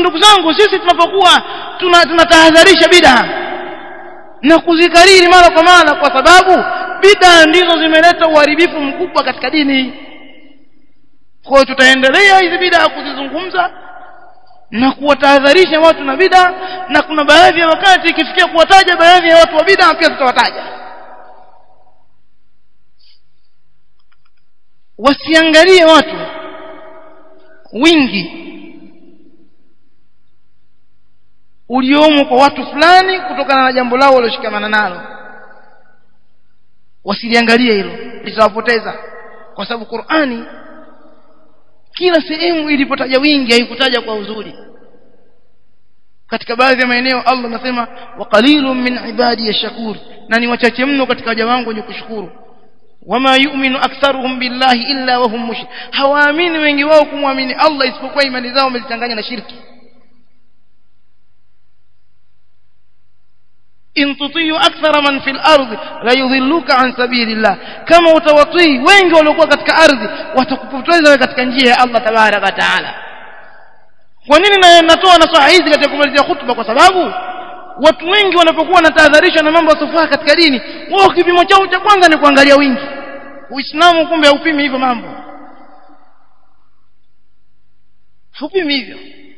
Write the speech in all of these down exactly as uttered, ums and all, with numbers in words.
ndugu zangu, sisi tunapokuwa tunatahadharisha bid'a na kuzikariri mara kwa mara, kwa sababu bid'a ndizo zimeleta uharibifu mkubwa katika dini. Kwa hiyo tutaendelea hizi bid'a kuzizungumza na kuwatahadharisha watu na bid'a, na kuna baadhi ya wakati ikifikia kuwataja baadhi ya watu wa bid'a pia tutawataja. Wasiangalie watu wingi uliomo kwa watu fulani kutokana na jambo lao waliloshikamana nalo, wasiliangalie hilo, litawapoteza. Kwa sababu Qur'ani kila sehemu ilipotaja wingi haikutaja kwa uzuri. Katika baadhi ya maeneo Allah anasema wa qalilun min ibadi yashkur, na ni wachache mno katika waja wangu wenye kushukuru. Wama yu'minu aktharuhum billahi illa wa hum mushrik, hawaamini wengi wao kumwamini Allah isipokuwa imani zao wamezichanganya na shirki. In tuti'u akthara man fil ardi la yudhilluka an sabilillah, kama utawatii wengi waliokuwa katika ardhi watakupoteza katika njia ya Allah tabaraka wa taala. Kwa nini na natoa nasaha hizi katika kumalizia hutuba? Kwa sababu watu wengi wanapokuwa wanatahadharishwa na mambo ya sufaa katika dini, wao kipimo chao cha kwanza ni kuangalia wingi. Uislamu kumbe haupimi hivyo mambo, haupimi hivyo.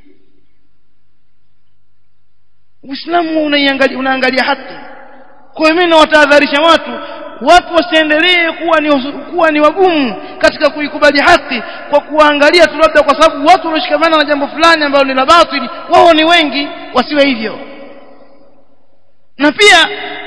Uislamu unaiangalia, unaangalia haki. Kwa hiyo mimi nawatahadharisha watu watu wasiendelee kuwa ni kuwa ni wagumu katika kuikubali haki kwa kuangalia tu labda kwa sababu watu wameshikamana na jambo fulani ambalo ni la batili, wao ni wengi. Wasiwe hivyo. Na pia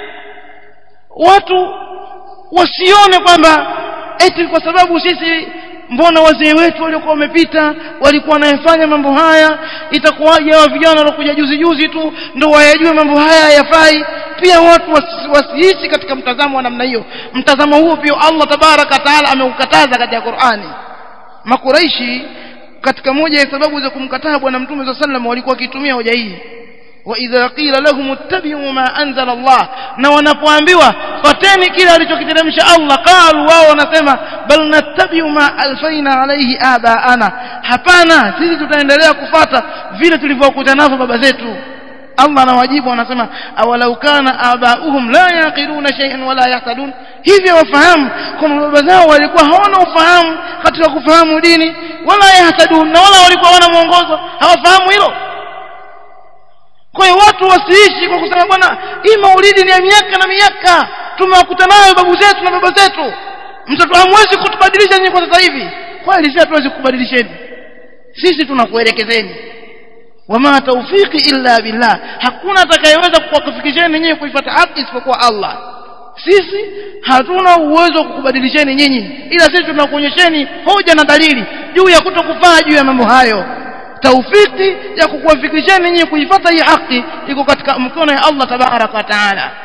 watu wasione kwamba eti kwa sababu sisi mbona wazee wetu waliokuwa wamepita walikuwa wanayafanya mambo haya, itakuwaje hao vijana waliokuja juzi juzi tu ndio wayajue mambo haya hayafai? Pia watu wasiishi katika mtazamo wa namna hiyo. Mtazamo huo pia Allah tabaraka taala ameukataza katika Qur'ani. Makuraishi katika moja ya sababu za kumkataa bwana mtume sallallahu alaihi wasallam walikuwa wakitumia hoja hii, wa idha qila lahum ittabi'u ma anzala Allah, na wanapoambiwa fateni kile alichokiteremsha Allah, qalu, wao wanasema bal nattabi'u ma alfaina alayhi abaana, hapana sisi tutaendelea kufuata vile tulivyokuta navyo baba zetu. Allah anawajibu anasema awalau kana abauhum la yaqiluna shay'an wala yahtadun, hivyo wafahamu kwamba baba zao walikuwa hawana ufahamu katika kufahamu dini, wala yahtadun, na wala walikuwa hawana mwongozo, hawafahamu hilo. Kwa hiyo watu wasiishi kwa kusema bwana hii maulidi ni ya miaka na miaka tumewakuta nayo babu zetu na baba zetu, mtoto hamwezi kutubadilisha nyinyi kwa sasa hivi. Kweli sisi hatuwezi kubadilisheni, sisi tunakuelekezeni. Wama tawfiki illa billah, hakuna atakayeweza kukufikisheni nyinyi kuifuata haki isipokuwa Allah. Sisi hatuna uwezo wa kukubadilisheni nyinyi, ila sisi tunakuonyesheni hoja na dalili juu ya kutokufaa juu ya mambo hayo. Tawfiki ya kukufikisheni nyinyi kuifuata hii haki iko katika mkono ya Allah tabaraka wa taala.